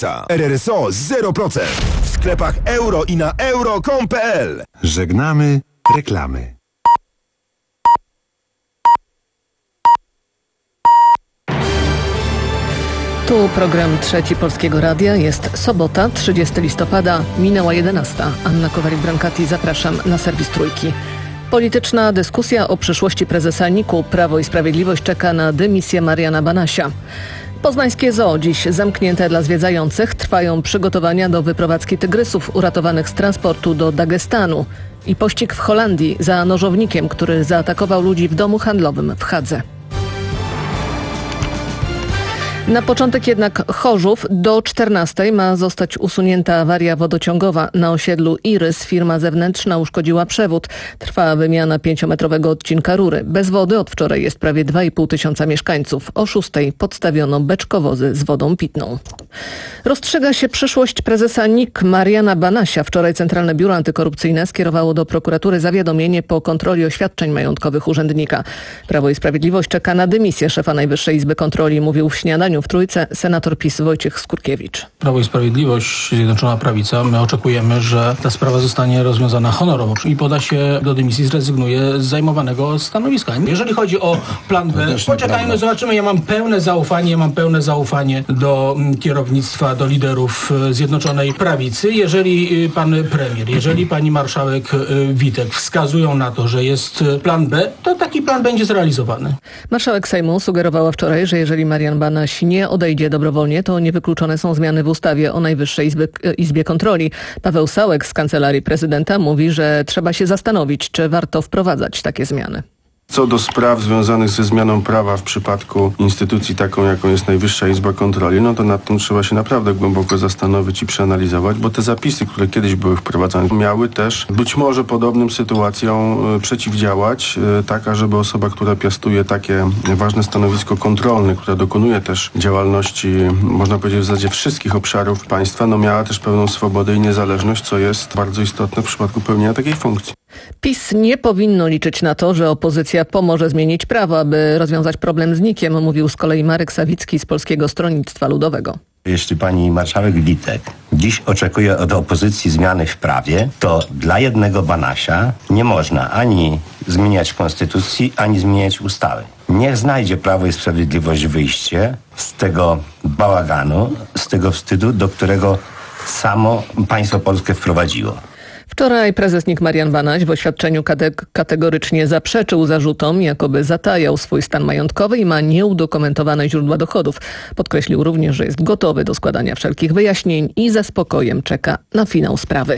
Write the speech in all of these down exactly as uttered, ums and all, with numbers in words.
maksa. R R S O zero procent. W sklepach euro i na euro kropka com kropka p l. Żegnamy reklamy. Tu program Trzeci Polskiego Radia. Jest sobota, trzydziestego listopada, minęła jedenasta. Anna Kowalik-Brankati, zapraszam na serwis Trójki. Polityczna dyskusja o przyszłości prezesa N I K-u. Prawo i Sprawiedliwość czeka na dymisję Mariana Banasia. Poznańskie zoo dziś zamknięte dla zwiedzających. Trwają przygotowania do wyprowadzki tygrysów uratowanych z transportu do Dagestanu. I pościg w Holandii za nożownikiem, który zaatakował ludzi w domu handlowym w Hadze. Na początek jednak Chorzów. Do czternastej ma zostać usunięta awaria wodociągowa. Na osiedlu Irys firma zewnętrzna uszkodziła przewód. Trwa wymiana pięciometrowego odcinka rury. Bez wody od wczoraj jest prawie dwa i pół tysiąca mieszkańców. O szóstej podstawiono beczkowozy z wodą pitną. Rozstrzyga się przyszłość prezesa N I K Mariana Banasia. Wczoraj Centralne Biuro Antykorupcyjne skierowało do prokuratury zawiadomienie po kontroli oświadczeń majątkowych urzędnika. Prawo i Sprawiedliwość czeka na dymisję szefa Najwyższej Izby Kontroli, mówił w śniadaniu w Trójce senator PiS Wojciech Skurkiewicz. Prawo i Sprawiedliwość, Zjednoczona Prawica, my oczekujemy, że ta sprawa zostanie rozwiązana honorowo i poda się do dymisji, zrezygnuje z zajmowanego stanowiska. Jeżeli chodzi o plan B, poczekajmy, zobaczymy. Ja mam pełne zaufanie, ja mam pełne zaufanie do kierownictwa, do liderów Zjednoczonej Prawicy. Jeżeli pan premier, jeżeli pani marszałek Witek wskazują na to, że jest plan B, to taki plan będzie zrealizowany. Marszałek Sejmu sugerowała wczoraj, że jeżeli Marian Banaś nie odejdzie dobrowolnie, to niewykluczone są zmiany w ustawie o Najwyższej Izbie, Izbie Kontroli. Paweł Sałek z Kancelarii Prezydenta mówi, że trzeba się zastanowić, czy warto wprowadzać takie zmiany. Co do spraw związanych ze zmianą prawa w przypadku instytucji taką, jaką jest Najwyższa Izba Kontroli, no to nad tym trzeba się naprawdę głęboko zastanowić i przeanalizować, bo te zapisy, które kiedyś były wprowadzane, miały też być może podobnym sytuacjom y, przeciwdziałać, y, tak ażeby osoba, która piastuje takie ważne stanowisko kontrolne, która dokonuje też działalności, można powiedzieć w zasadzie wszystkich obszarów państwa, no miała też pełną swobodę i niezależność, co jest bardzo istotne w przypadku pełnienia takiej funkcji. PiS nie powinno liczyć na to, że opozycja pomoże zmienić prawo, aby rozwiązać problem z N I K-iem, mówił z kolei Marek Sawicki z Polskiego Stronnictwa Ludowego. Jeśli pani marszałek Witek dziś oczekuje od opozycji zmiany w prawie, to dla jednego Banasia nie można ani zmieniać konstytucji, ani zmieniać ustawy. Niech znajdzie Prawo i Sprawiedliwość wyjście z tego bałaganu, z tego wstydu, do którego samo państwo polskie wprowadziło. Wczoraj prezes N I K Marian Banaś w oświadczeniu kate- kategorycznie zaprzeczył zarzutom, jakoby zatajał swój stan majątkowy i ma nieudokumentowane źródła dochodów. Podkreślił również, że jest gotowy do składania wszelkich wyjaśnień i ze spokojem czeka na finał sprawy.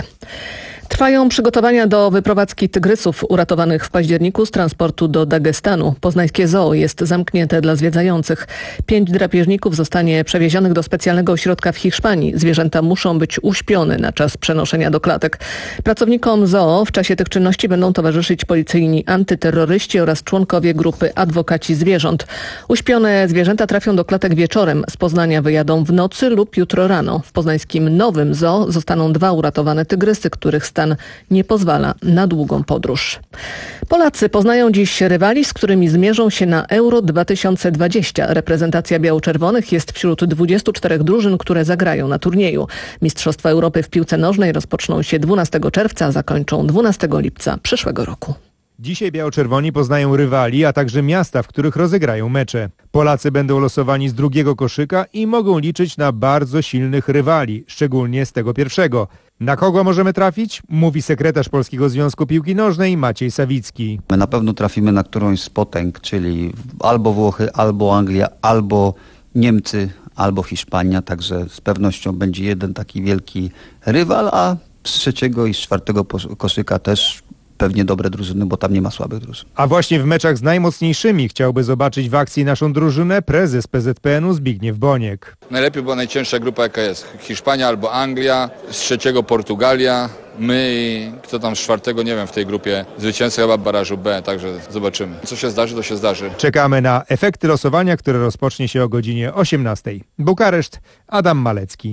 Trwają przygotowania do wyprowadzki tygrysów uratowanych w październiku z transportu do Dagestanu. Poznańskie zoo jest zamknięte dla zwiedzających. Pięć drapieżników zostanie przewiezionych do specjalnego ośrodka w Hiszpanii. Zwierzęta muszą być uśpione na czas przenoszenia do klatek. Pracownikom zoo w czasie tych czynności będą towarzyszyć policyjni antyterroryści oraz członkowie grupy Adwokaci Zwierząt. Uśpione zwierzęta trafią do klatek wieczorem. Z Poznania wyjadą w nocy lub jutro rano. W poznańskim nowym zoo zostaną dwa uratowane tygrysy, których stan nie pozwala na długą podróż. Polacy poznają dziś rywali, z którymi zmierzą się na Euro dwa tysiące dwadzieścia. Reprezentacja biało-czerwonych jest wśród dwudziestu czterech drużyn, które zagrają na turnieju. Mistrzostwa Europy w piłce nożnej rozpoczną się dwunastego czerwca, a zakończą dwunastego lipca przyszłego roku. Dzisiaj biało-czerwoni poznają rywali, a także miasta, w których rozegrają mecze. Polacy będą losowani z drugiego koszyka i mogą liczyć na bardzo silnych rywali, szczególnie z tego pierwszego. Na kogo możemy trafić? Mówi sekretarz Polskiego Związku Piłki Nożnej Maciej Sawicki. My na pewno trafimy na którąś z potęg, czyli albo Włochy, albo Anglia, albo Niemcy, albo Hiszpania, także z pewnością będzie jeden taki wielki rywal, a z trzeciego i z czwartego koszyka też pewnie dobre drużyny, bo tam nie ma słabych drużyn. A właśnie w meczach z najmocniejszymi chciałby zobaczyć w akcji naszą drużynę prezes P Z P N u Zbigniew Boniek. Najlepiej była najcięższa grupa, jaka jest. Hiszpania albo Anglia, z trzeciego Portugalia, my i kto tam z czwartego, nie wiem, w tej grupie. Zwycięzca chyba barażu B, także zobaczymy. Co się zdarzy, to się zdarzy. Czekamy na efekty losowania, które rozpocznie się o godzinie osiemnastej. Bukareszt, Adam Malecki.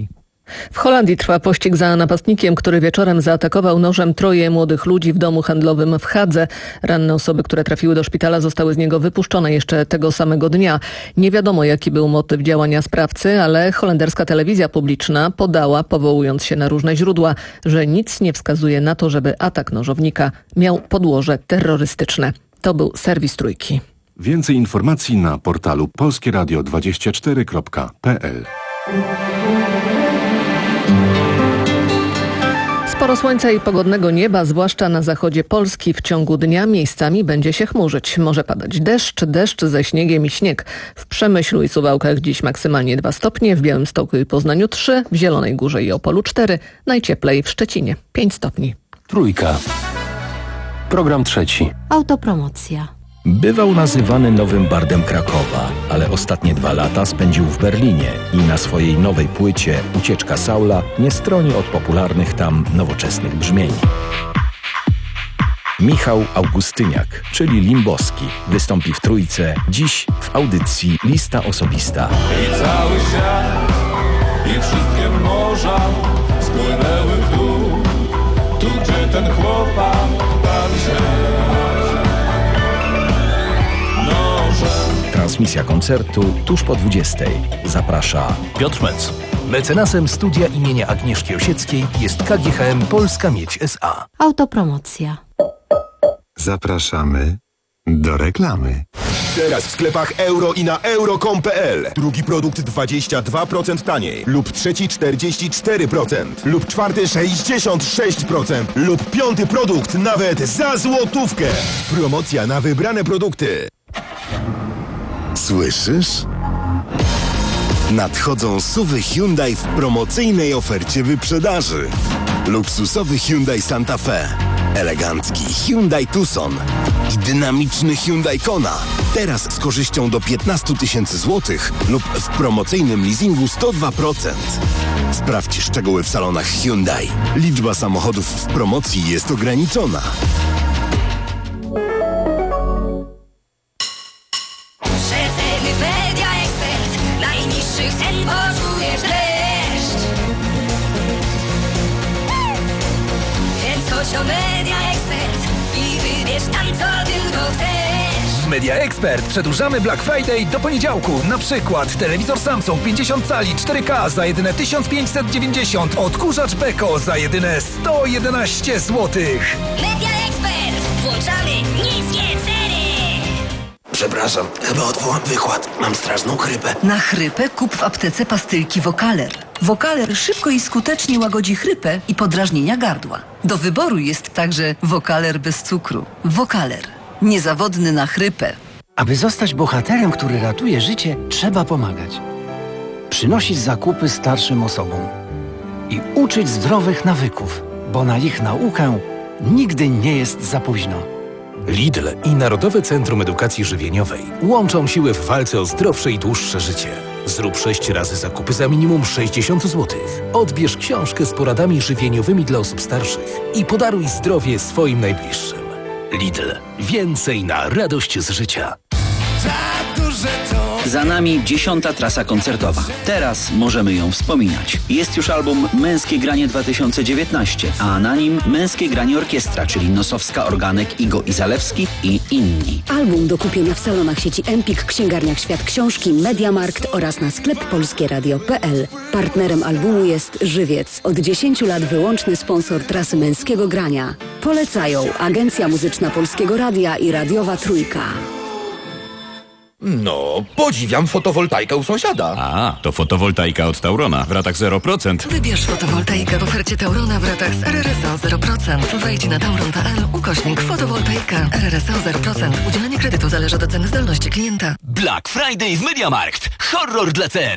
W Holandii trwa pościg za napastnikiem, który wieczorem zaatakował nożem troje młodych ludzi w domu handlowym w Hadze. Ranne osoby, które trafiły do szpitala, zostały z niego wypuszczone jeszcze tego samego dnia. Nie wiadomo, jaki był motyw działania sprawcy, ale holenderska telewizja publiczna podała, powołując się na różne źródła, że nic nie wskazuje na to, żeby atak nożownika miał podłoże terrorystyczne. To był serwis Trójki. Więcej informacji na portalu polskie radio dwadzieścia cztery kropka p l. Sporo słońca i pogodnego nieba, zwłaszcza na zachodzie Polski. W ciągu dnia miejscami będzie się chmurzyć. Może padać deszcz, deszcz ze śniegiem i śnieg. W Przemyślu i Suwałkach dziś maksymalnie dwa stopnie, w Białymstoku i Poznaniu trzy, w Zielonej Górze i Opolu cztery, najcieplej w Szczecinie pięć stopni. Trójka. Program trzeci. Autopromocja. Bywał nazywany nowym bardem Krakowa, ale ostatnie dwa lata spędził w Berlinie i na swojej nowej płycie Ucieczka Saula nie stroni od popularnych tam nowoczesnych brzmień. Michał Augustyniak, czyli Limboski, wystąpi w Trójce dziś w audycji Lista Osobista. I cały świat, i wszystkie morza spłynęły w dół, tu gdzie ten chłopak bawi się. Transmisja koncertu tuż po dwudziestej. Zaprasza Piotr Mec. Mecenasem studia imienia Agnieszki Osieckiej jest K G H M Polska Miedź S A. Autopromocja. Zapraszamy do reklamy. Teraz w sklepach euro i na euro kropka com kropka p l. Drugi produkt dwadzieścia dwa procent taniej. Lub trzeci czterdzieści cztery procent. Lub czwarty sześćdziesiąt sześć procent. Lub piąty produkt nawet za złotówkę. Promocja na wybrane produkty. Słyszysz? Nadchodzą suwy Hyundai w promocyjnej ofercie wyprzedaży. Luksusowy Hyundai Santa Fe, elegancki Hyundai Tucson i dynamiczny Hyundai Kona. Teraz z korzyścią do piętnaście tysięcy złotych lub w promocyjnym leasingu sto dwa procent. Sprawdź szczegóły w salonach Hyundai. Liczba samochodów w promocji jest ograniczona. W Media Expert przedłużamy Black Friday do poniedziałku. Na przykład telewizor Samsung pięćdziesiąt cali cztery K za jedyne tysiąc pięćset dziewięćdziesiąt, odkurzacz Beko za jedyne sto jedenaście złotych. Media Expert! Włączamy niskie ceny! Przepraszam, chyba odwołam wykład. Mam straszną chrypę. Na chrypę kup w aptece pastylki Vocaler. Vocaler szybko i skutecznie łagodzi chrypę i podrażnienia gardła. Do wyboru jest także Vocaler bez cukru. Vocaler. Niezawodny na chrypę. Aby zostać bohaterem, który ratuje życie, trzeba pomagać. Przynosić zakupy starszym osobom. I uczyć zdrowych nawyków, bo na ich naukę nigdy nie jest za późno. Lidl i Narodowe Centrum Edukacji Żywieniowej łączą siły w walce o zdrowsze i dłuższe życie. Zrób sześć razy zakupy za minimum sześćdziesiąt złotych. Odbierz książkę z poradami żywieniowymi dla osób starszych i podaruj zdrowie swoim najbliższym. Lidl. Więcej na radość z życia. Za nami dziesiąta trasa koncertowa. Teraz możemy ją wspominać. Jest już album Męskie Granie dwa tysiące dziewiętnaście, a na nim Męskie Granie Orkiestra, czyli Nosowska, Organek, Igo i Zalewski i inni. Album do kupienia w salonach sieci Empik, księgarniach Świat Książki, Mediamarkt oraz na sklep polskie radio kropka p l. Partnerem albumu jest Żywiec. Od dziesięciu lat wyłączny sponsor trasy Męskiego Grania. Polecają Agencja Muzyczna Polskiego Radia i Radiowa Trójka. No, podziwiam fotowoltaikę u sąsiada. A, to fotowoltaika od Taurona w ratach zero procent. Wybierz fotowoltaikę w ofercie Taurona w ratach z R R S O zero procent. Wejdź na tauron kropka p l ukośnik fotowoltaika. R R S O zero procent. Udzielenie kredytu zależy od oceny zdolności klienta. Black Friday w Mediamarkt. Horror dla cen.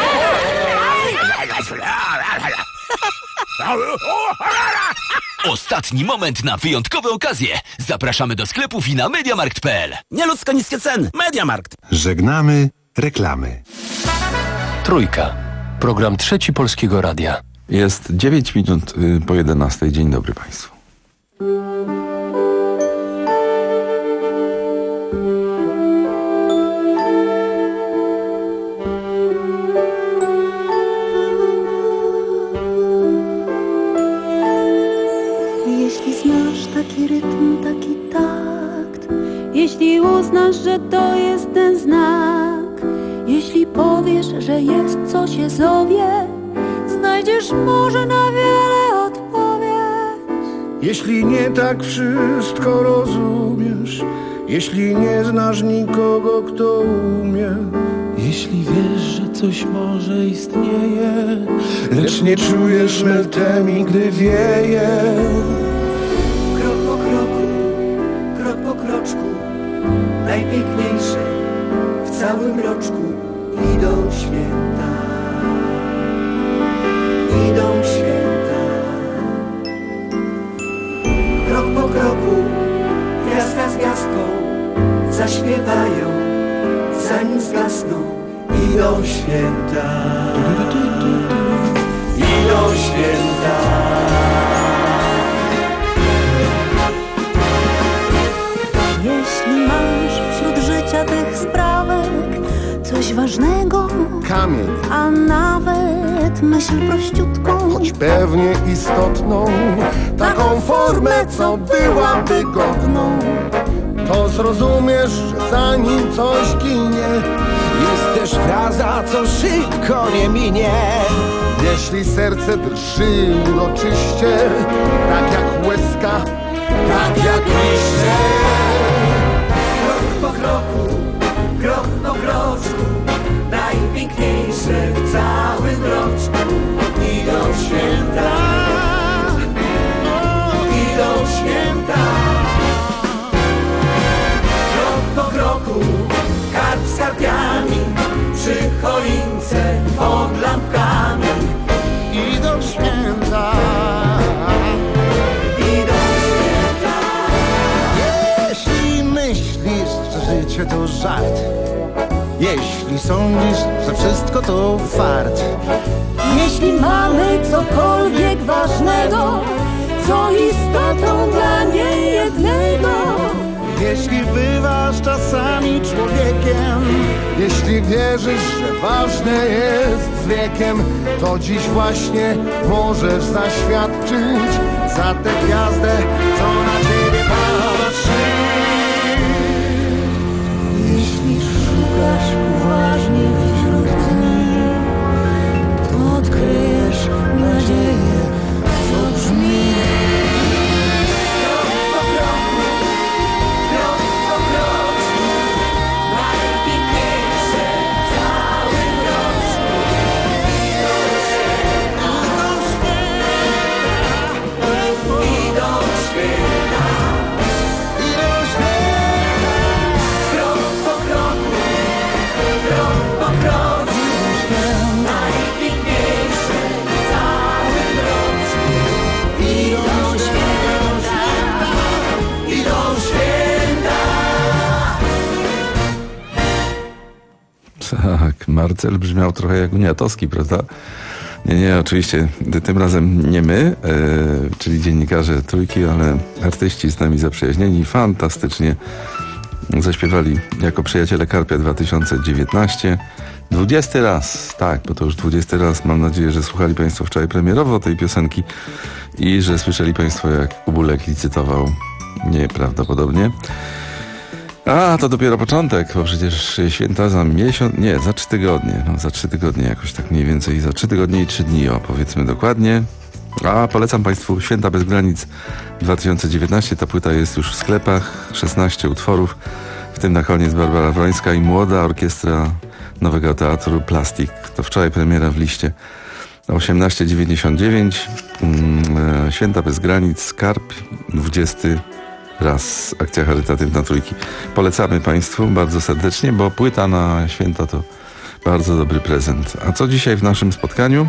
Ostatni moment na wyjątkowe okazje. Zapraszamy do sklepów i na mediamarkt kropka p l. Nieludzko niskie ceny. Mediamarkt. Żegnamy reklamy. Trójka. Program trzeci Polskiego Radia. Jest dziewięć minut po jedenastej. Dzień dobry Państwu. Jeśli uznasz, że to jest ten znak, jeśli powiesz, że jest co się zowie, znajdziesz może na wiele odpowiedź. Jeśli nie tak wszystko rozumiesz, jeśli nie znasz nikogo, kto umie, jeśli wiesz, że coś może istnieje, lecz nie czujesz meltemii, gdy wieje. Krok po kroku, krok po kroczku, najpiękniejsze w całym roczku idą święta, idą święta. Krok po kroku, gwiazdka z gwiazdką zaśpiewają, zanim zgasną. Idą święta, idą święta. Jeśli masz wśród życia tych sprawek coś ważnego, kamień, a nawet myśl prościutką, choć pewnie istotną, taką formę, co byłaby godną, to zrozumiesz, że zanim coś ginie, jest też fraza, co szybko nie minie. Jeśli serce drży uroczyście, tak jak łezka, tak jak liście. Krok po kroku, krok po kroczku, najpiękniejsze w całym roczku. Idą święta, idą święta. Krok po kroku, karp z karpiami, przy choince pod lampkami. Idą święta, idą święta. Jeśli myślisz, że życie to żart, jeśli sądzisz, że wszystko to fart, jeśli mamy cokolwiek ważnego, co istotą dla niejednego, jeśli bywasz czasami człowiekiem, jeśli wierzysz, że ważne jest z wiekiem, to dziś właśnie możesz zaświadczyć za tę gwiazdę, co na ciebie patrzy. jeśli szukasz uważnie wśród dni, to odkryjesz nadzieję, co brzmi. Tak, Marcel brzmiał trochę jak Uniatowski, prawda? Nie, nie, oczywiście tym razem nie my, e, czyli dziennikarze Trójki, ale artyści z nami zaprzyjaźnieni, fantastycznie zaśpiewali jako Przyjaciele Karpia dwa tysiące dziewiętnaście. Dwudziesty raz, tak, bo to już dwudziesty raz. Mam nadzieję, że słuchali Państwo wczoraj premierowo tej piosenki i że słyszeli Państwo, jak Kubulek licytował nieprawdopodobnie. A, to dopiero początek, bo przecież święta za miesiąc, nie, za trzy tygodnie, no za trzy tygodnie jakoś tak mniej więcej, za trzy tygodnie i trzy dni, o, powiedzmy dokładnie. A polecam Państwu Święta bez granic dwa tysiące dziewiętnaście, ta płyta jest już w sklepach, szesnaście utworów, w tym na koniec Barbara Wrońska i młoda orkiestra Nowego Teatru Plastik. To wczoraj premiera w liście. osiemnaście dziewięćdziesiąt dziewięć, mm, Święta bez granic, Skarb, dwudziesty raz, akcja charytatywna Trójki. Polecamy Państwu bardzo serdecznie, bo płyta na święta to bardzo dobry prezent. A co dzisiaj w naszym spotkaniu?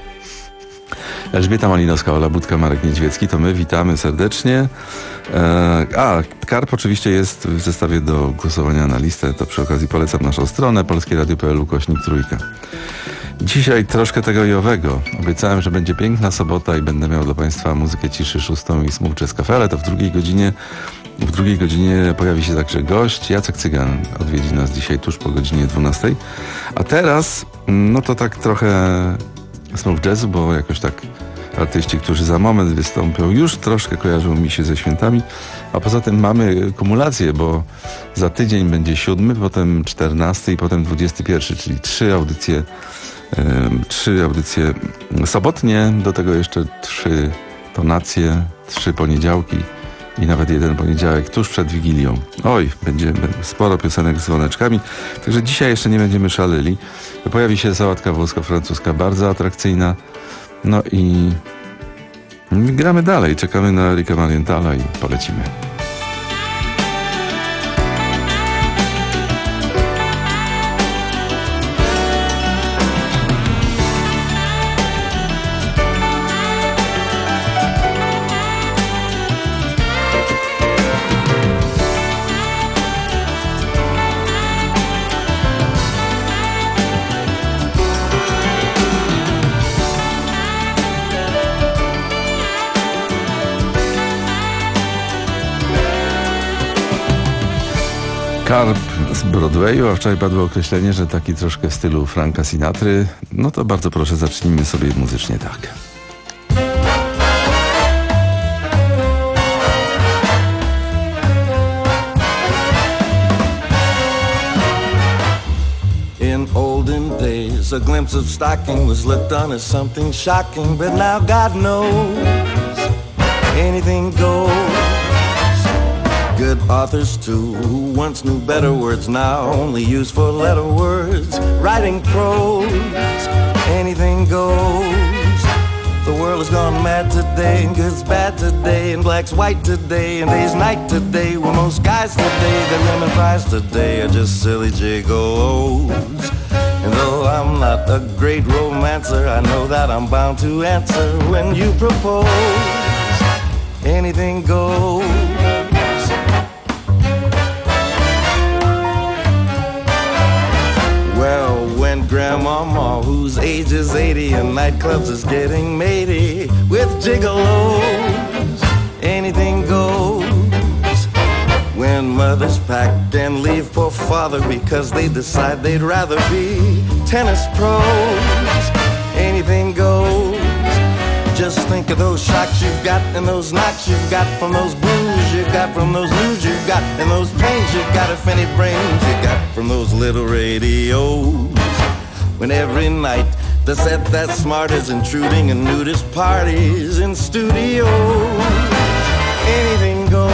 Elżbieta Malinowska, Ola Budka, Marek Niedźwiecki, to my witamy serdecznie. E, a, Karp oczywiście jest w zestawie do głosowania na listę, to przy okazji polecam naszą stronę polskieradio kropka p l ukośnik trójka. Dzisiaj troszkę tego i owego. Obiecałem, że będzie piękna sobota i będę miał dla Państwa muzykę ciszy szóstą i Smooth Jazz Cafe, ale to w drugiej godzinie w drugiej godzinie pojawi się także gość. Jacek Cygan odwiedzi nas dzisiaj tuż po godzinie dwunastej. A teraz, no to tak trochę smooth jazzu, bo jakoś tak artyści, którzy za moment wystąpią, już troszkę kojarzą mi się ze świętami, a poza tym mamy kumulację, bo za tydzień będzie siódmy, potem czternasty i potem dwudziesty pierwszy, czyli trzy audycje, yy, trzy audycje sobotnie, do tego jeszcze trzy tonacje, trzy poniedziałki i nawet jeden poniedziałek tuż przed Wigilią. Oj, będzie sporo piosenek z dzwoneczkami, także dzisiaj jeszcze nie będziemy szaleli. Pojawi się sałatka włosko-francuska, bardzo atrakcyjna. No i gramy dalej, czekamy na Erika Marienthala i polecimy. Karp z Broadwayu, a wczoraj padło określenie, że taki troszkę w stylu Franka Sinatry. No to bardzo proszę, zacznijmy sobie muzycznie tak. In olden days, a glimpse of stocking was looked on as something shocking, but now God knows anything goes. Good authors too, who once knew better words, now only use four-letter words. Writing prose, anything goes. The world has gone mad today, and good's bad today, and black's white today, and day's night today. Well, most guys today, that women prize today, are just silly gigolos. And though I'm not a great romancer, I know that I'm bound to answer when you propose. Anything goes. Well, when Grandmama, whose age is eighty, and nightclubs is getting matey with gigolos, anything goes. When mothers pack and leave for father because they decide they'd rather be tennis pros, anything goes. Just think of those shocks you've got and those knocks you've got from those blues you got from those news you've got and those pains you've got, if any brains you got from those little radios. When every night the set that's smart is intruding in nudist parties in studios, anything goes.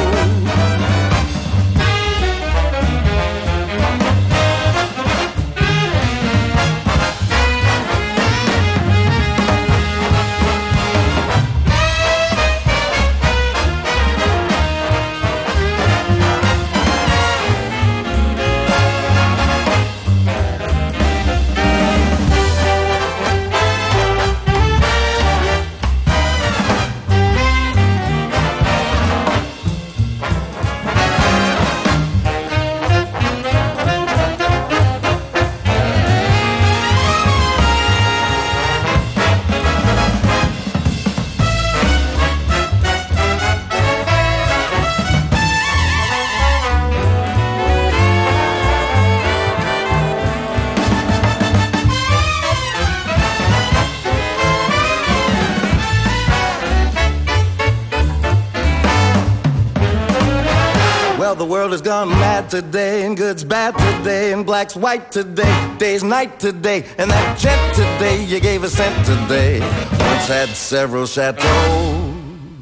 The world has gone mad today, and good's bad today, and black's white today, day's night today, and that jet today you gave a cent today once had several chateaux.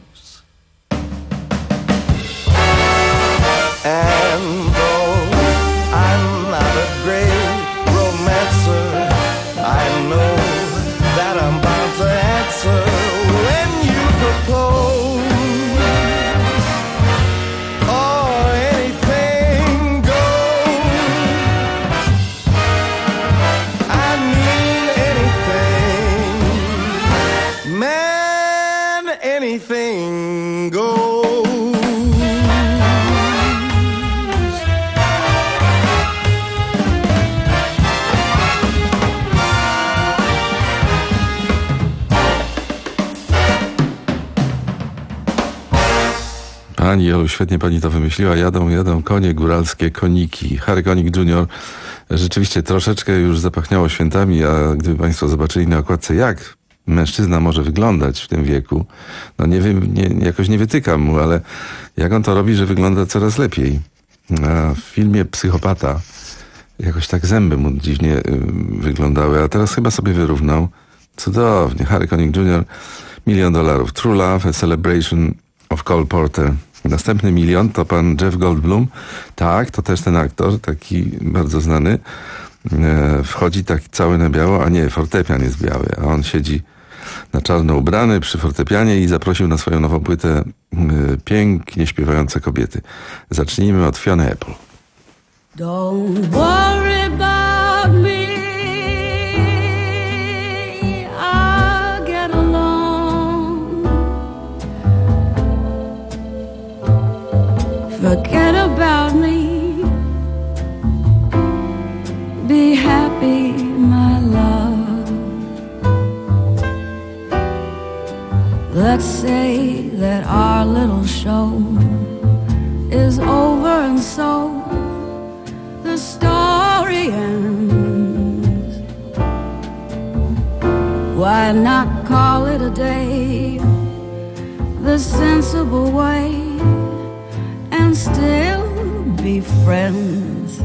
And though I'm not a great romancer, I know that I'm bound to answer when you propose. Anything goes. Pani Jolu, świetnie pani to wymyśliła. Jadą, jadą konie góralskie, koniki. Harry Konik junior Rzeczywiście troszeczkę już zapachniało świętami, a gdyby państwo zobaczyli na okładce, jak mężczyzna może wyglądać w tym wieku, no nie, wy, nie jakoś nie wytykam mu, ale jak on to robi, że wygląda coraz lepiej. A w filmie Psychopata jakoś tak zęby mu dziwnie y, wyglądały, a teraz chyba sobie wyrównał. Cudownie. Harry Connick junior, milion dolarów. True Love, A Celebration of Cole Porter. Następny milion to pan Jeff Goldblum. Tak, to też ten aktor, taki bardzo znany. E, wchodzi tak cały na biało, a nie, fortepian jest biały, a on siedzi na czarno ubrany przy fortepianie i zaprosił na swoją nową płytę e, pięknie śpiewające kobiety. Zacznijmy od Fiona Apple. Don't worry about me. I'll get along. Forget about me. Be happy, my love. Let's say that our little show is over and so the story ends. Why not call it a day the sensible way and still be friends?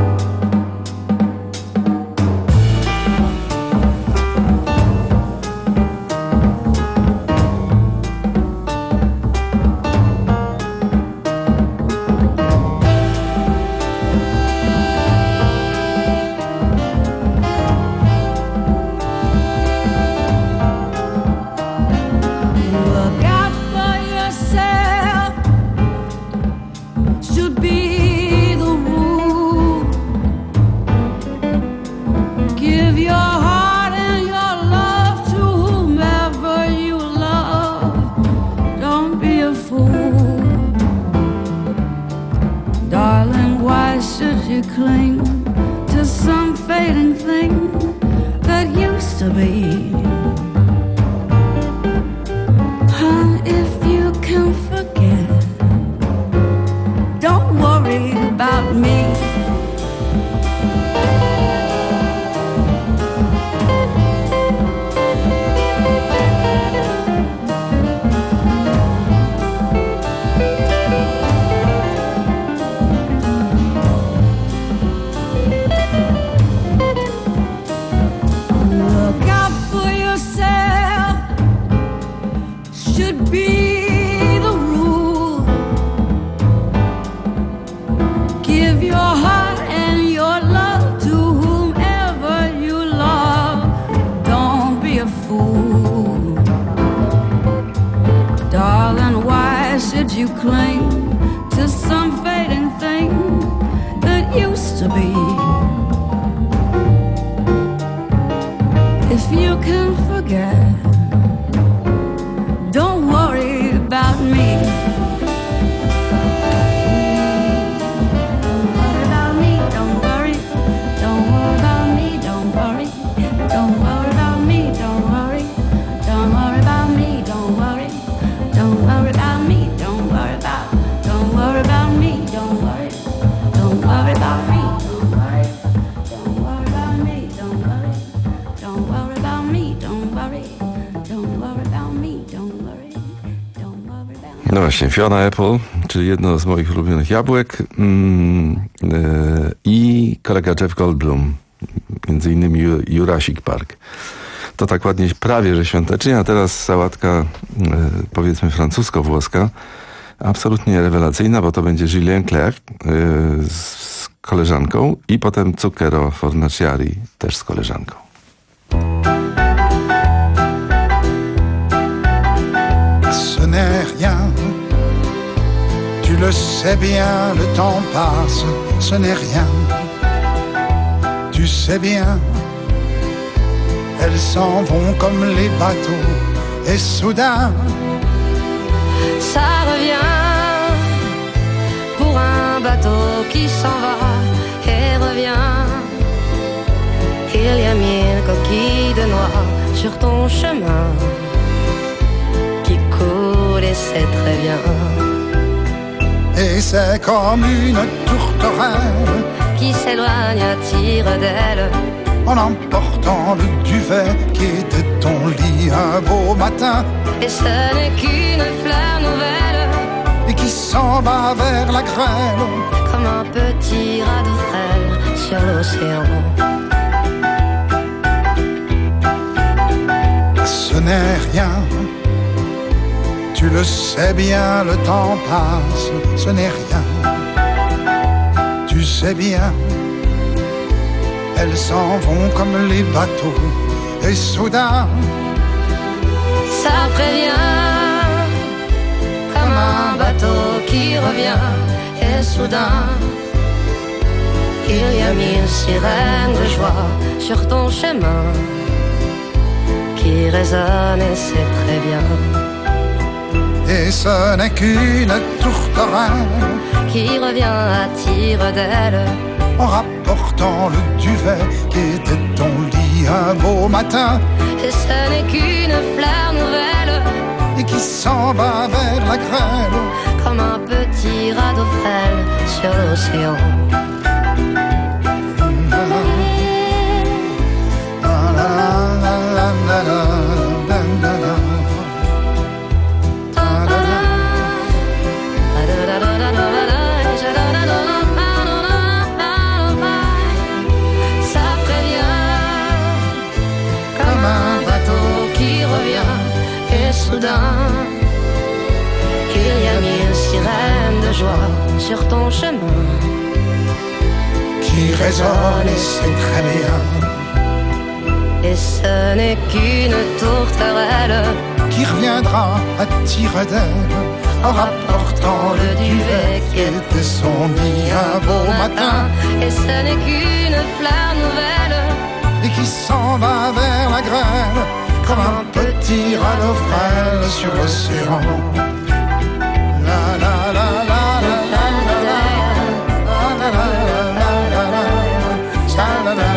Cling to some fading thing that used to be. Huh, if you can forget, don't worry about me. You cling to some fading thing that used to be. If you can forget, don't worry about me. Don't worry about me, don't worry. Don't worry about me, don't worry. Don't worry about me, don't worry. Don't worry about me, don't worry. Don't worry about me. Don't worry about, don't worry about me, don't worry, don't worry about me, don't worry, don't worry about me, don't worry, don't worry about me, don't worry, don't worry about me, don't worry, don't worry about me. No właśnie, Fiona Apple, czyli jedno z moich ulubionych jabłek mm, yy, i kolega Jeff Goldblum, między innymi Jurassic Park. To tak ładnie, prawie że świątecznie, a teraz sałatka yy, powiedzmy francusko-włoska. Absolutnie rewelacyjna, bo to będzie Julien Clerc yy, z koleżanką i potem Zucchero Fornaciari też z koleżanką. Ce n'est rien, tu le sais bien, le temps passe, ce n'est rien, tu sais bien, elles s'en vont comme les bateaux et soudain ça revient pour un bateau qui s'en va et revient. Il y a mille coquilles de noix sur ton chemin qui coulent et c'est très bien. Et c'est comme une tourterelle qui s'éloigne à tire d'aile en emportant le duvet qui était ton lit un beau matin. Et ce n'est qu'une fleur nouvelle, et qui s'en va vers la grêle, comme un petit radeau frêle sur l'océan. Ce n'est rien, tu le sais bien, le temps passe, ce n'est rien. Tu sais bien, elles s'en vont comme les bateaux, et soudain, ça prévient, comme un bateau qui revient, et soudain, il y a mille sirènes de joie sur ton chemin, qui résonnent et c'est très bien. Et ce n'est qu'une tourterelle qui revient à tire d'aile, en rapportant le duvet qui était ton lit un beau matin. Et ce n'est qu'une fleur nouvelle, et qui s'en va vers la grêle, comme un petit radeau frêle sur l'océan. Ça prévient, comme un bateau qui revient, et soudain, il y a mille sirènes de joie sur ton chemin, qui résonne et c'est très bien. Et ce n'est qu'une tourterelle qui reviendra à tire d'aile, en rapportant le duvet qui était son lit un beau matin. Et ce n'est qu'une fleur nouvelle, et qui s'en va vers la grêle, comme un petit radeau frêle sur l'océan. La la la la la la la la la la la la la la.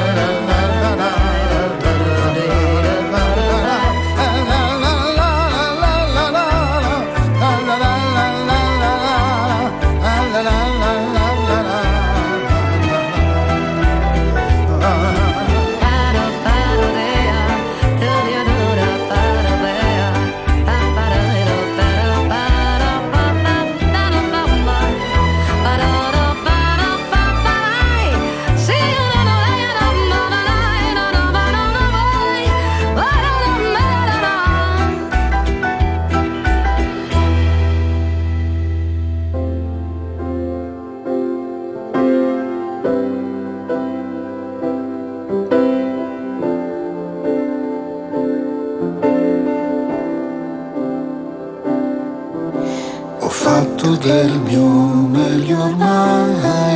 Del mio meglio mai,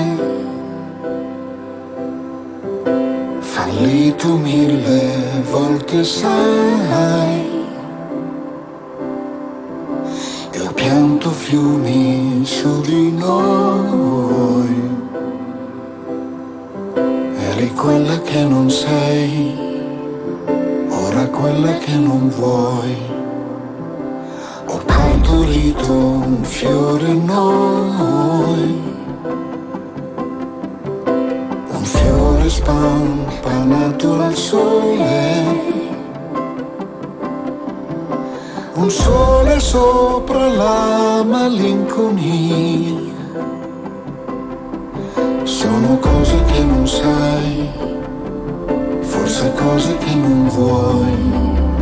fallito mille volte sai, e ho pianto fiumi su di noi, eri quella che non sei, ora quella che non vuoi. Ho partorito un fiore in noi, un fiore spampanato al sole, un sole sopra la malinconia. Sono cose che non sai, forse cose che non vuoi.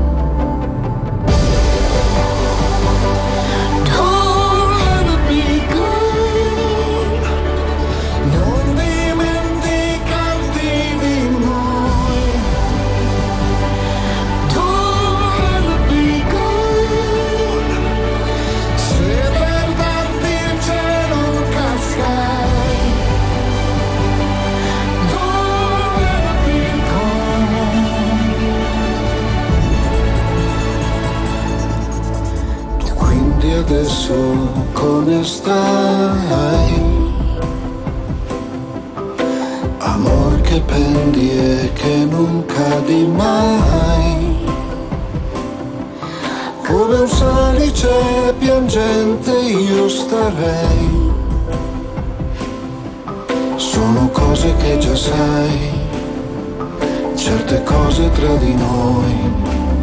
Adesso come stai? Amor che pendi e che non cadi mai, come un salice piangente io starei. Sono cose che già sai, certe cose tra di noi.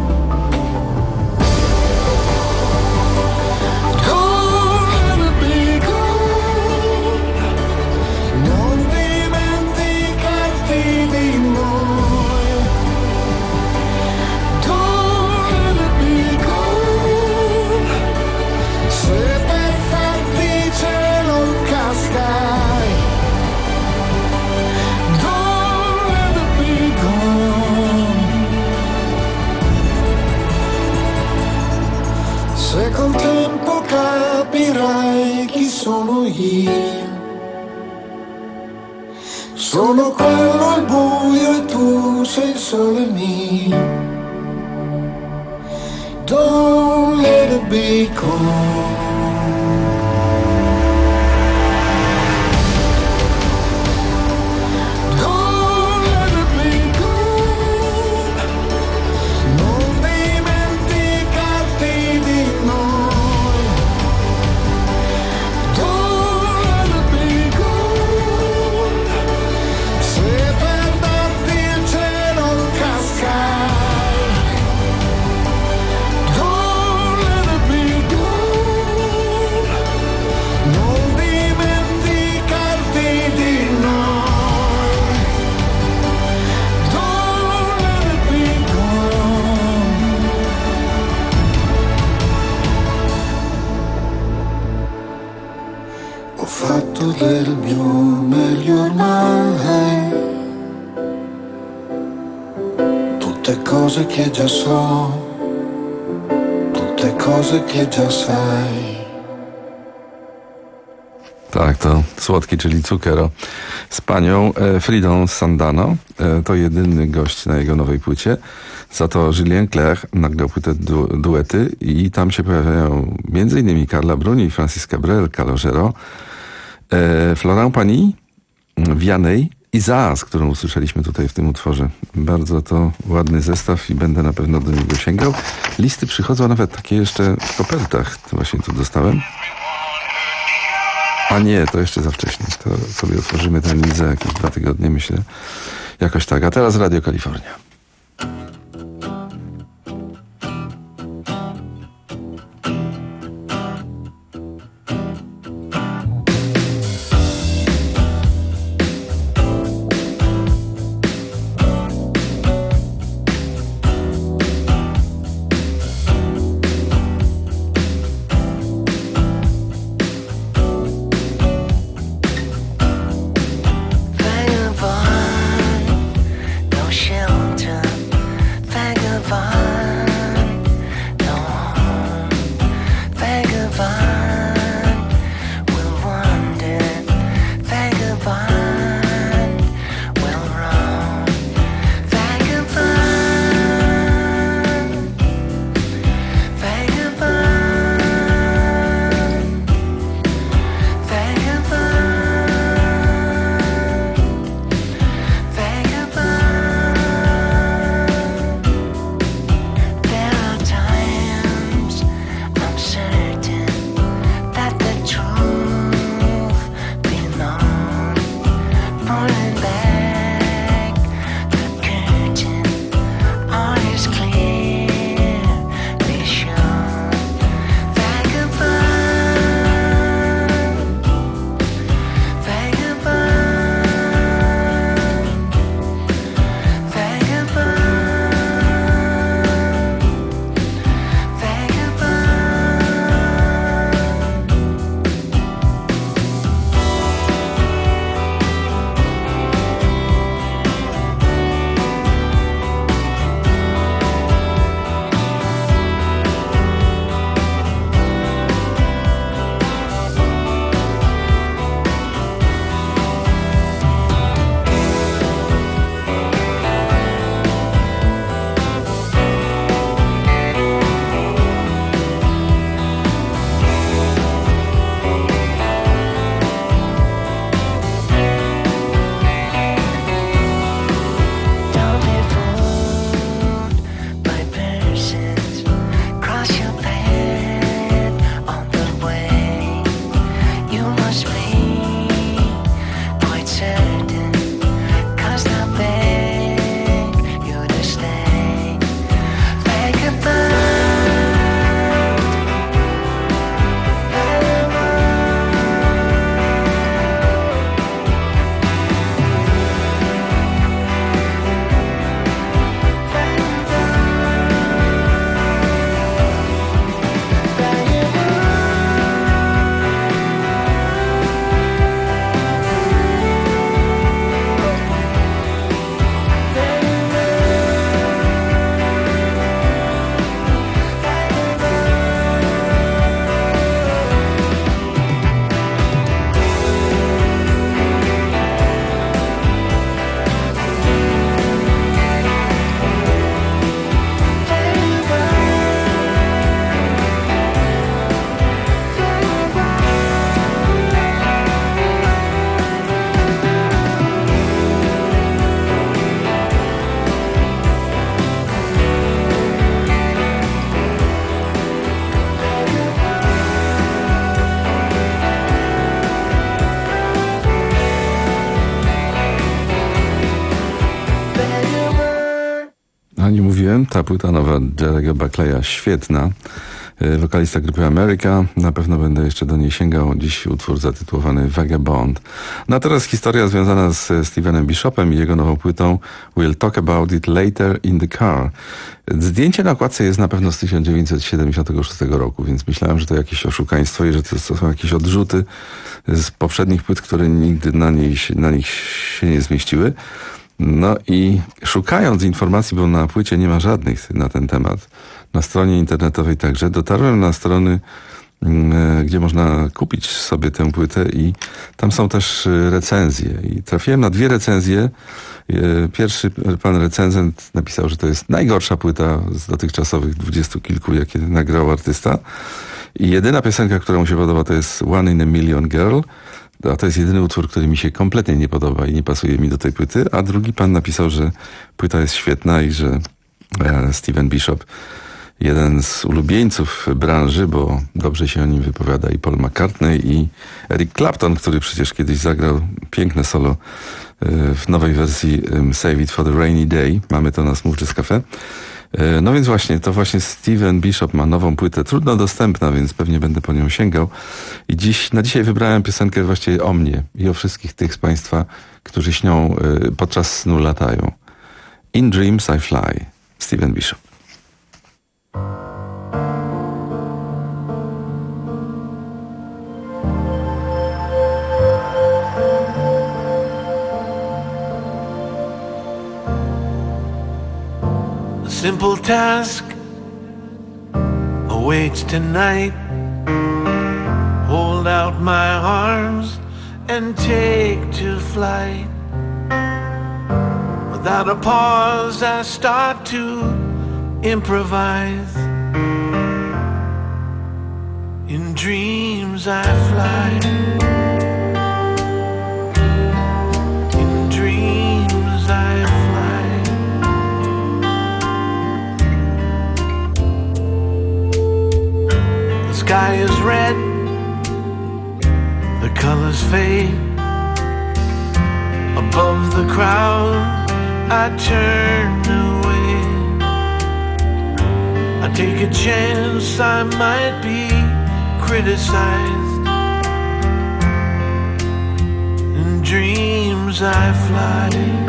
Se col tempo capirai chi sono io, sono quello al buio e tu sei il sole mio. Don't let it be gone. Del mio meglio ormai, tutte cose che già so, tutte cose che già sai. Tak, to Słodki, czyli Cukero z panią e, Fridą Sandano. E, to jedyny gość na jego nowej płycie. Za to Julien Clerc nagrał płytę du duety i tam się pojawiają między innymi Carla Bruni, Francis Cabrel, Calogero, e, Florent Pagny, Vianney i Zaz, którą usłyszeliśmy tutaj w tym utworze. Bardzo to ładny zestaw i będę na pewno do niego sięgał. Listy przychodzą nawet takie jeszcze w kopertach. To właśnie tu dostałem. A nie, to jeszcze za wcześnie. To sobie otworzymy ten list za jakieś dwa tygodnie, myślę. Jakoś tak. A teraz Radio Kalifornia. Shelter Ta płyta nowa Jerry'ego Buckleya świetna. Wokalista grupy America. Na pewno będę jeszcze do niej sięgał. Dziś utwór zatytułowany Vagabond. No a teraz historia związana z Stevenem Bishopem i jego nową płytą We'll Talk About It Later in the Car. Zdjęcie na okładce jest na pewno z tysiąc dziewięćset siedemdziesiątego szóstego roku, więc myślałem, że to jakieś oszukaństwo i że to są jakieś odrzuty z poprzednich płyt, które nigdy na, niej, na nich się nie zmieściły. No i szukając informacji, bo na płycie nie ma żadnych na ten temat, na stronie internetowej także, dotarłem na strony, gdzie można kupić sobie tę płytę i tam są też recenzje. I trafiłem na dwie recenzje. Pierwszy pan recenzent napisał, że to jest najgorsza płyta z dotychczasowych dwudziestu kilku, jakie nagrał artysta. I jedyna piosenka, która mu się podoba, to jest One in a Million Girl. A to jest jedyny utwór, który mi się kompletnie nie podoba i nie pasuje mi do tej płyty. A drugi pan napisał, że płyta jest świetna i że e, Steven Bishop, jeden z ulubieńców branży, bo dobrze się o nim wypowiada i Paul McCartney i Eric Clapton, który przecież kiedyś zagrał piękne solo e, w nowej wersji um, Save It for the Rainy Day. Mamy to na Smooth Jazz Cafe. No więc właśnie, to właśnie Steven Bishop ma nową płytę, trudno dostępna, więc pewnie będę po nią sięgał. I dziś, na dzisiaj wybrałem piosenkę właściwie o mnie i o wszystkich tych z Państwa, którzy śnią, podczas snu latają. In Dreams I Fly, Steven Bishop. Simple task awaits tonight. Hold out my arms and take to flight. Without a pause, I start to improvise. In dreams I fly. In dreams I fly. The sky is red, the colors fade. Above the crowd, I turn away. I take a chance, I might be criticized. In dreams I fly.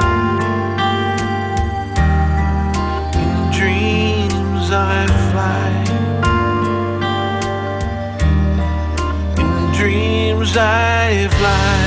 In dreams I fly. Dreams I fly.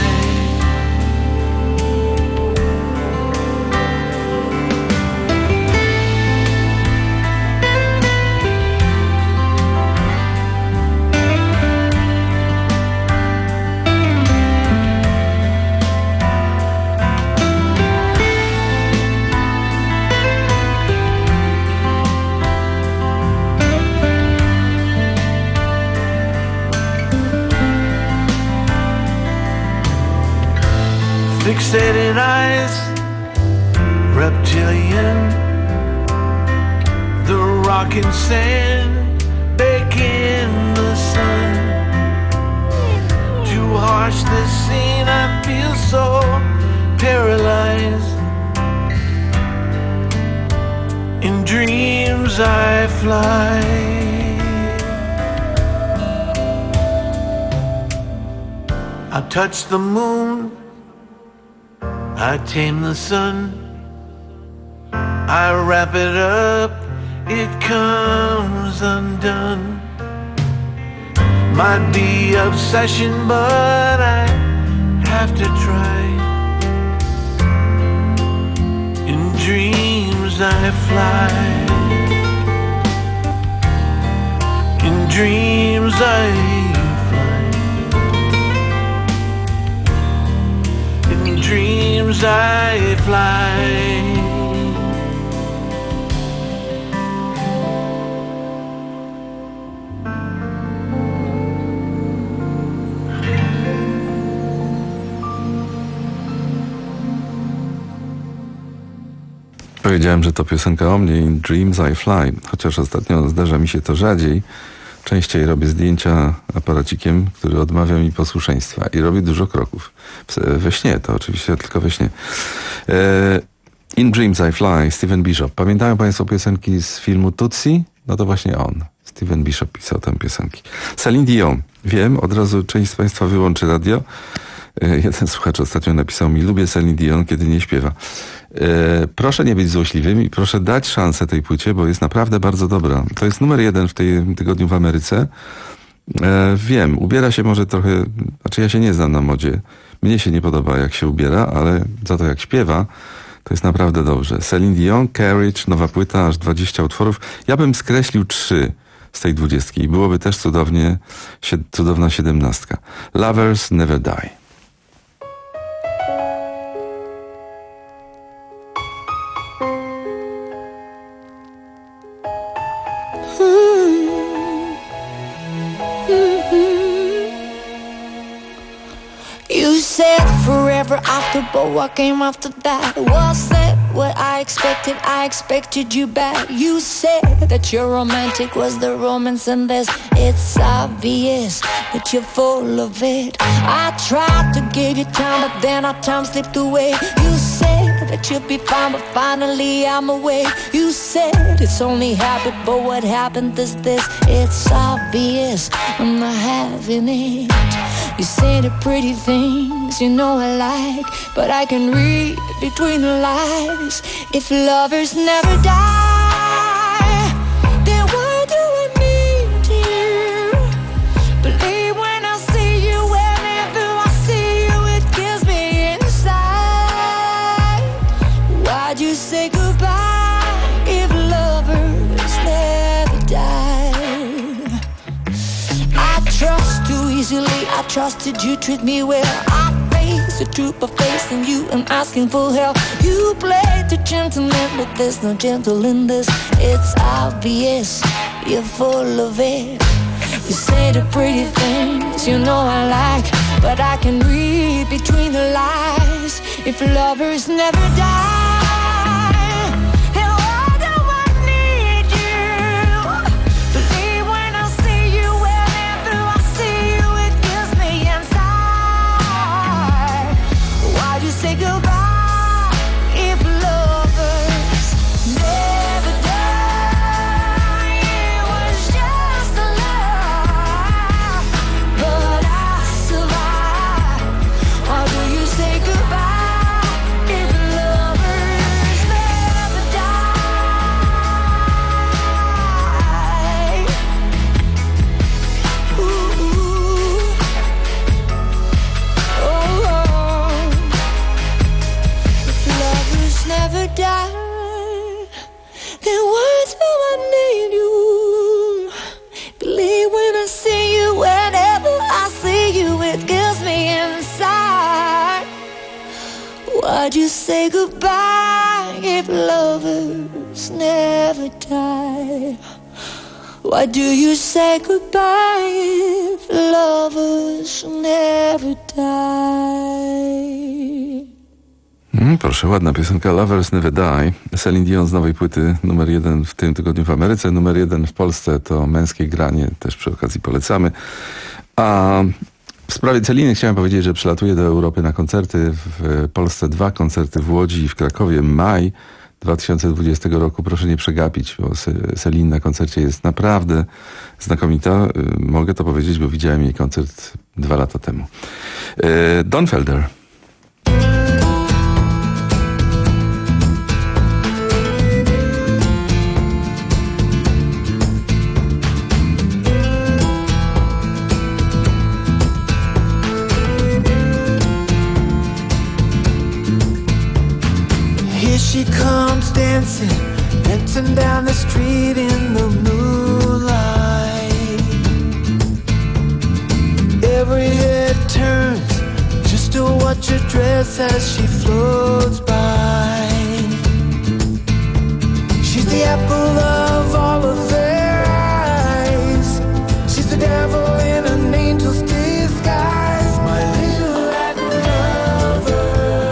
Fixated eyes, reptilian. The rock and sand bake in the sun. Too harsh this scene, I feel so paralyzed. In dreams I fly. I touch the moon, I tame the sun, I wrap it up, it comes undone. Might be obsession, but I have to try. In dreams I fly. In dreams I fly. In dreams I fly. Powiedziałem, że to piosenka o mnie, In Dreams I Fly, chociaż ostatnio zdarza mi się to rzadziej. Częściej robię zdjęcia aparacikiem, który odmawia mi posłuszeństwa i robię dużo kroków. We śnie, to oczywiście tylko we śnie. E, In Dreams I Fly, Steven Bishop. Pamiętają Państwo piosenki z filmu Tootsie? No to właśnie on. Steven Bishop pisał tę piosenki. Celine Dion. Wiem, od razu część z Państwa wyłączy radio. Jeden słuchacz ostatnio napisał mi: lubię Celine Dion, kiedy nie śpiewa. E, proszę nie być złośliwym i proszę dać szansę tej płycie, bo jest naprawdę bardzo dobra. To jest numer jeden w tym tygodniu w Ameryce. E, wiem, ubiera się może trochę, znaczy ja się nie znam na modzie. Mnie się nie podoba, jak się ubiera, ale za to jak śpiewa, to jest naprawdę dobrze. Celine Dion, Carriage, nowa płyta, aż dwadzieścia utworów. Ja bym skreślił trzy z tej dwudziestki i byłoby też cudownie, cudowna siedemnastka. Lovers Never Die. You said forever after, but what came after that? Was that what I expected? I expected you back. You said that your romantic was the romance in this. It's obvious that you're full of it. I tried to give you time, but then our time slipped away. You said that you'd be fine, but finally I'm away. You said it's only habit, but what happened is this. It's obvious I'm not having it. You say the pretty things you know I like, but I can read between the lines. If lovers never die, then why do I need you? Believe when I see you, whenever I see you, it kills me inside. Why'd you say goodbye if lovers never die? I trust too easily, I trusted you, treat me well. I face the truth of facing you and asking for help. You play the gentleman, but there's no gentle in this. It's obvious you're full of it. You say the pretty things you know I like, but I can read between the lines. If lovers never die, then why do I need you? Believe when I see you, whenever I see you, it kills me inside. Why'd you say goodbye if lovers never die? It was just a lie, but I survived. Why do you say goodbye if lovers never die? Ooh, oh, oh. If lovers never die, then why do I need you? Believe when I see you, whenever I see you, it kills me inside. Why'd you say goodbye if lovers never die? Why do you say goodbye if lovers never die? Mm, proszę, ładna piosenka Lovers Never Die. Celine Dion z nowej płyty, numer jeden w tym tygodniu w Ameryce, numer jeden w Polsce to Męskie Granie, też przy okazji polecamy. A w sprawie Celiny chciałem powiedzieć, że przylatuję do Europy na koncerty. W Polsce dwa koncerty w Łodzi i w Krakowie. Maj dwa tysiące dwudziestego roku, proszę nie przegapić, bo Celine na koncercie jest naprawdę znakomita. Mogę to powiedzieć, bo widziałem jej koncert dwa lata temu. Don Felder. Here she comes dancing, dancing down the street in the moonlight. Every head turns just to watch her dress as she floats by. She's the apple of all of their eyes. She's the devil in an angel's disguise. My little Latin lover.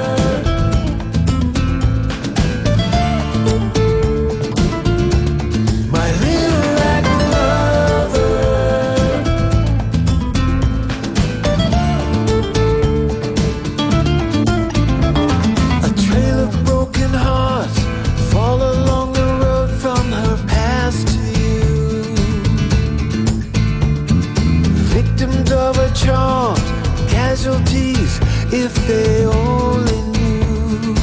My little Latin lover. A trail of broken hearts specialties if they only knew.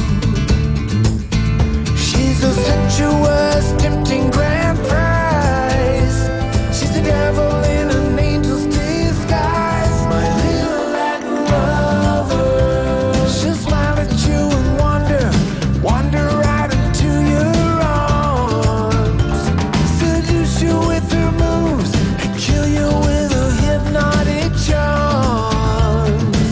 She's a sensuous, tempting grand prize. She's the devil in an angel's disguise. My little Latin lover. She'll smile at you and wonder, wander right into your arms. Seduce you with her moves, and kill you with her hypnotic charms.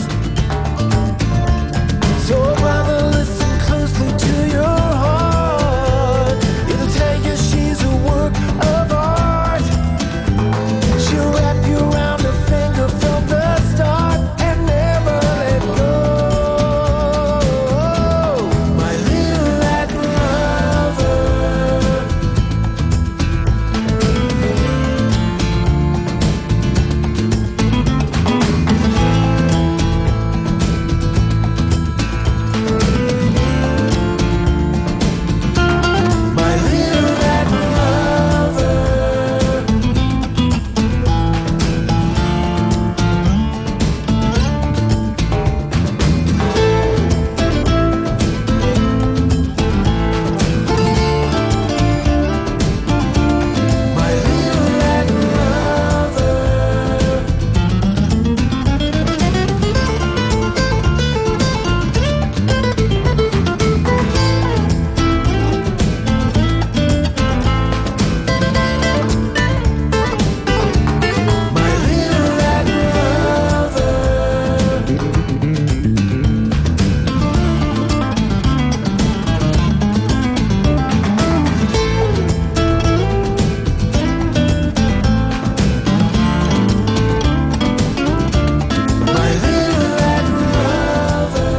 So brother, listen closely to your heart. It'll tell you she's a work of art. She'll wrap you around her finger from the start and never let go. My little Latin lover. My little Latin lover. My little Latin lover. My little Latin lover. My little Latin lover.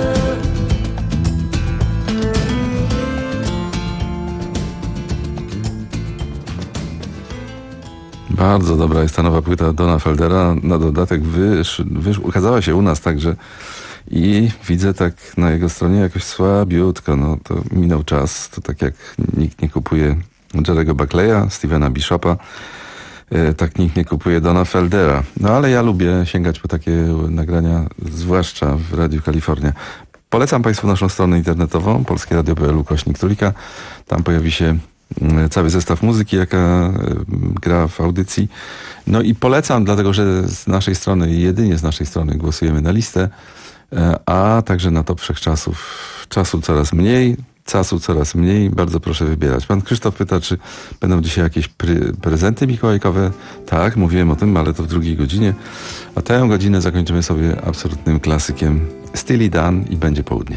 Bardzo dobra jest ta nowa płyta Dona Feldera. Na dodatek wysz, wysz, ukazała się u nas także i widzę tak na jego stronie jakoś słabiutko. No to minął czas. To tak jak nikt nie kupuje Jerry'ego Buckleya, Stevena Bishopa, e, tak nikt nie kupuje Dona Feldera. No ale ja lubię sięgać po takie nagrania, zwłaszcza w Radiu Kalifornia. Polecam Państwu naszą stronę internetową polskie radio kropka p l ukośnik trójka. Tam pojawi się mm, cały zestaw muzyki, jaka e, gra w audycji. No i polecam, dlatego że z naszej strony, jedynie z naszej strony głosujemy na listę, e, a także na top wszechczasów. Czasu coraz mniej, czasu coraz mniej. Bardzo proszę wybierać. Pan Krzysztof pyta, czy będą dzisiaj jakieś pre- prezenty mikołajkowe. Tak, mówiłem o tym, ale to w drugiej godzinie. A tę godzinę zakończymy sobie absolutnym klasykiem Steely Dan i będzie południe.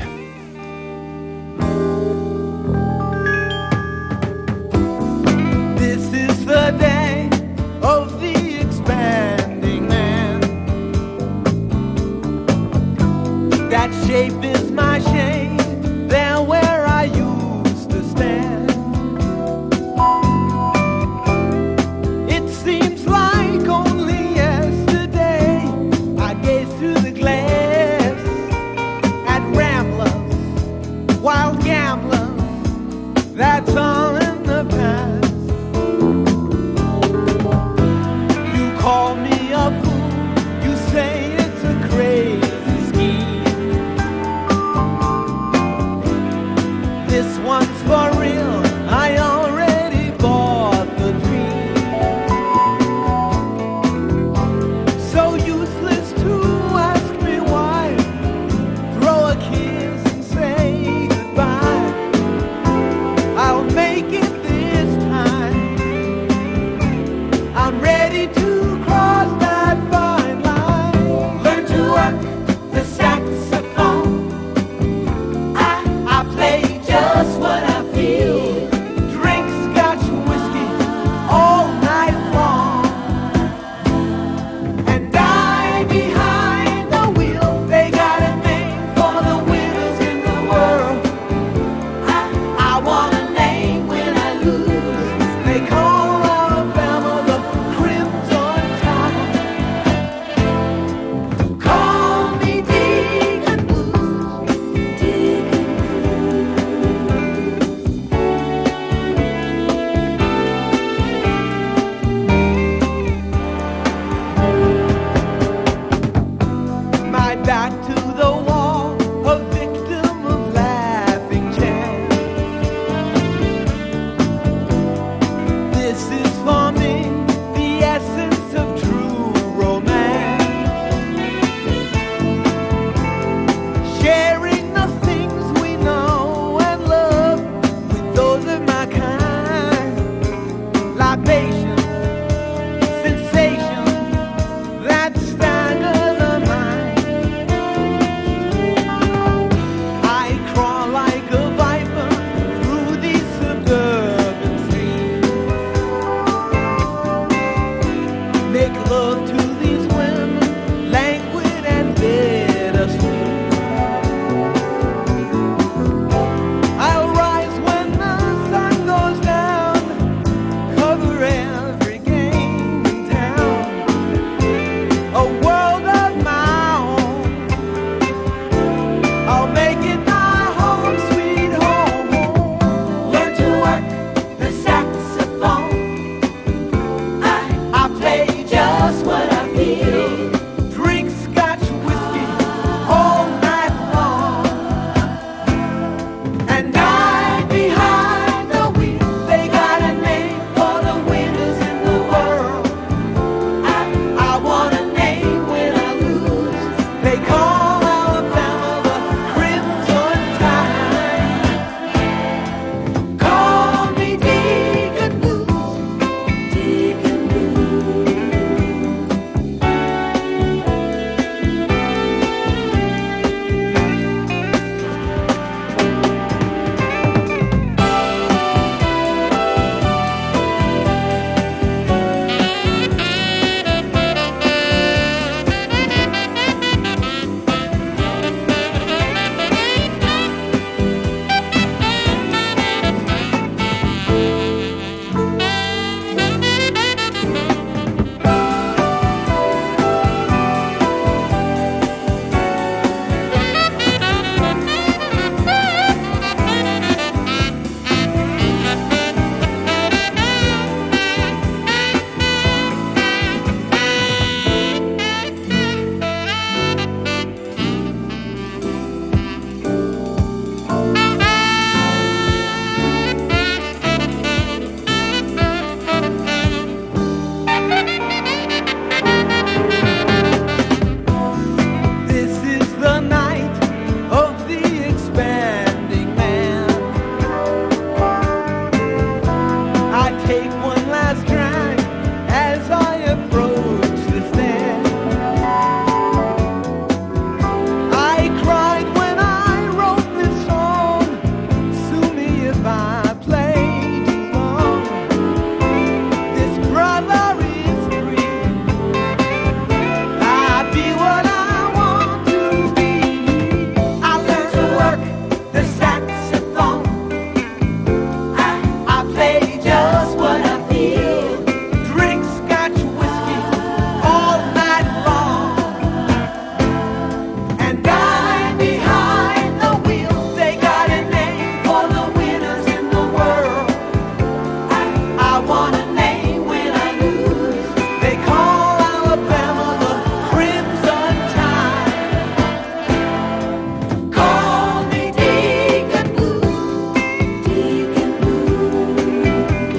This is the day of the expanding man. That shape is my shame, there where I used to stand. It seems like only yesterday I gazed through the glass at Rambler love to these women, languid and bittersweet. I'll rise when the sun goes down, cover every game in town. A world of my own, I'll make it my home, sweet home. Learn to work the saxophone. I, I play just what I feel. Drink scotch whiskey all night long, And I behind the wheel. They got a name for the winners in the world. I, I want a name when I lose. they call Alabama the Crimson Tide. Call me Deacon Blues, Deacon Blues. This is the night of the expanding man. I take one last drag as I approach the stand. I cried when I wrote this song. Sue me if I play too long. This brother is free. I be what I want to be. I learn to work the saxophone. I, I play just what I feel. Drink scotch whiskey all night long, And I behind the wheel. They got a name for the winners in the world. I, I want a name when I lose. they call Alabama the Crimson Tide. Call me Deacon Blues, Deacon Blues.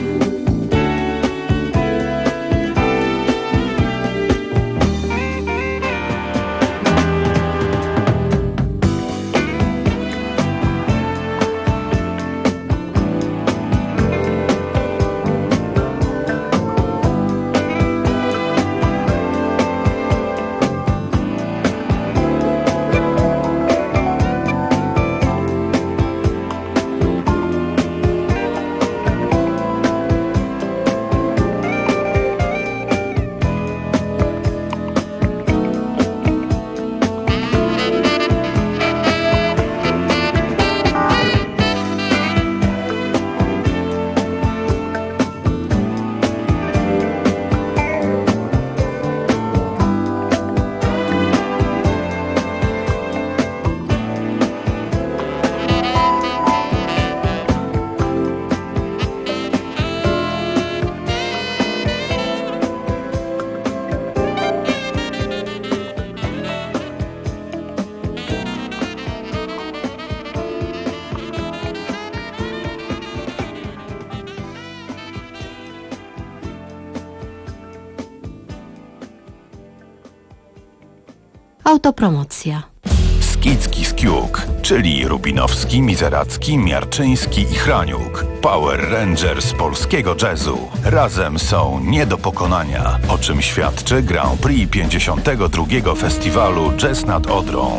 Autopromocja. Skicki Skiuk, czyli Rubinowski, Mizeracki, Miarczyński i Hraniuk. Power Rangers polskiego jazzu. Razem są nie do pokonania, o czym świadczy Grand Prix pięćdziesiątego drugiego Festiwalu Jazz nad Odrą.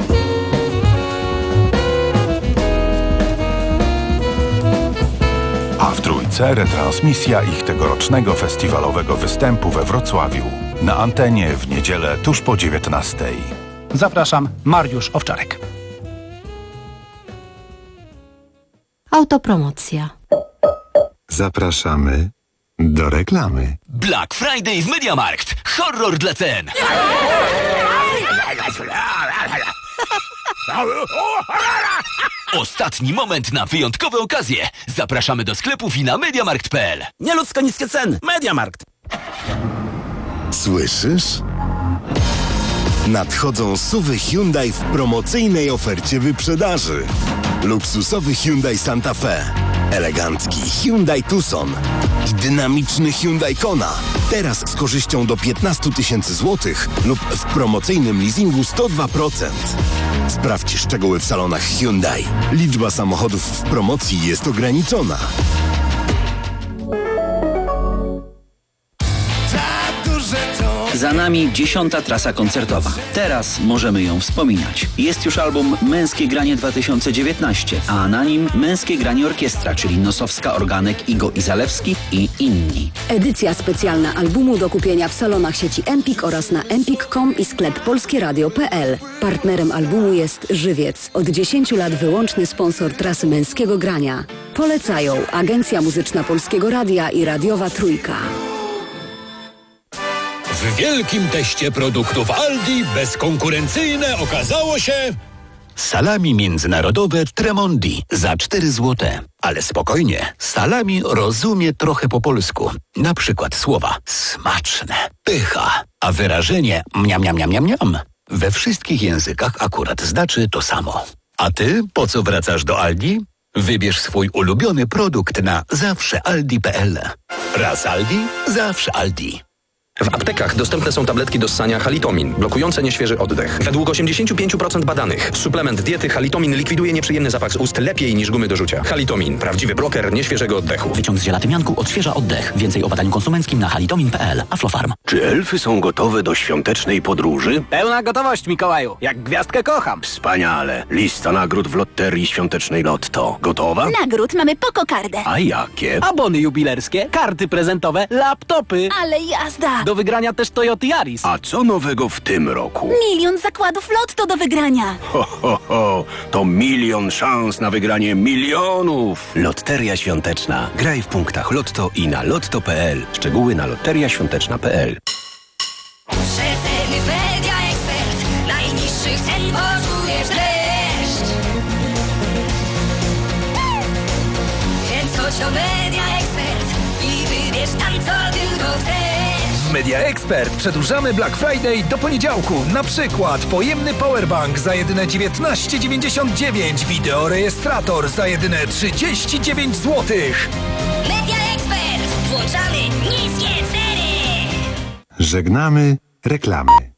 A w Trójce retransmisja ich tegorocznego festiwalowego występu we Wrocławiu. Na antenie w niedzielę tuż po dziewiętnastej. Zapraszam, Mariusz Owczarek. Autopromocja. Zapraszamy do reklamy. Black Friday w MediaMarkt. Horror dla cen. Ostatni moment na wyjątkowe okazje. Zapraszamy do sklepów i na mediamarkt kropka p l. Nieludzko niskie ceny. MediaMarkt. Słyszysz? Nadchodzą suwy Hyundai w promocyjnej ofercie wyprzedaży. Luksusowy Hyundai Santa Fe, elegancki Hyundai Tucson i dynamiczny Hyundai Kona. Teraz z korzyścią do piętnaście tysięcy złotych lub w promocyjnym leasingu sto dwa procent. Sprawdź szczegóły w salonach Hyundai. Liczba samochodów w promocji jest ograniczona. Za nami dziesiąta trasa koncertowa. Teraz możemy ją wspominać. Jest już album Męskie Granie dwa tysiące dziewiętnaście, a na nim Męskie Granie Orkiestra, czyli Nosowska, Organek, Igo i Zalewski i inni. Edycja specjalna albumu do kupienia w salonach sieci Empik oraz na empik kropka com i sklep polskieradio kropka p l. Partnerem albumu jest Żywiec. Od dziesięciu lat wyłączny sponsor trasy Męskiego Grania. Polecają Agencja Muzyczna Polskiego Radia i Radiowa Trójka. W wielkim teście produktów Aldi bezkonkurencyjne okazało się salami międzynarodowe Tremondi za cztery złote. Ale spokojnie, salami rozumie trochę po polsku. Na przykład słowa smaczne, pycha, a wyrażenie mniam, mniam, mniam, mniam, mniam we wszystkich językach akurat znaczy to samo. A ty po co wracasz do Aldi? Wybierz swój ulubiony produkt na zawsze aldi kropka p l. Raz Aldi, zawsze Aldi. W aptekach dostępne są tabletki do ssania Halitomin, blokujące nieświeży oddech. Według osiemdziesiąt pięć procent badanych suplement diety Halitomin likwiduje nieprzyjemny zapach z ust lepiej niż gumy do rzucia. Halitomin, prawdziwy bloker nieświeżego oddechu. Wyciąg z zielatymianku odświeża oddech. Więcej o badaniu konsumenckim na halitomin kropka p l. Aflofarm. Czy elfy są gotowe do świątecznej podróży? Pełna gotowość, Mikołaju. Jak gwiazdkę kocham. Wspaniale. Lista nagród w loterii świątecznej Lotto. Gotowa? Nagród mamy pokokardę. A jakie? Abony jubilerskie, karty prezentowe, laptopy. Ale jazda! Do wygrania też Toyota Yaris. A co nowego w tym roku? Milion zakładów Lotto do wygrania. Ho, ho, ho. To milion szans na wygranie milionów. Loteria świąteczna. Graj w punktach Lotto i na lotto kropka p l. Szczegóły na loteria świąteczna kropka p l. Przeceny Media Expert. Najniższych cen poczujesz dreszcz. Więc chodź do Media Expert i wybierz tam, co tylko chcesz. Media Expert przedłużamy Black Friday do poniedziałku. Na przykład pojemny powerbank za jedyne dziewiętnaście dziewięćdziesiąt dziewięć, wideorejestrator za jedyne trzydzieści dziewięć złotych. Media Expert. Włączamy niskie ceny. Żegnamy reklamy.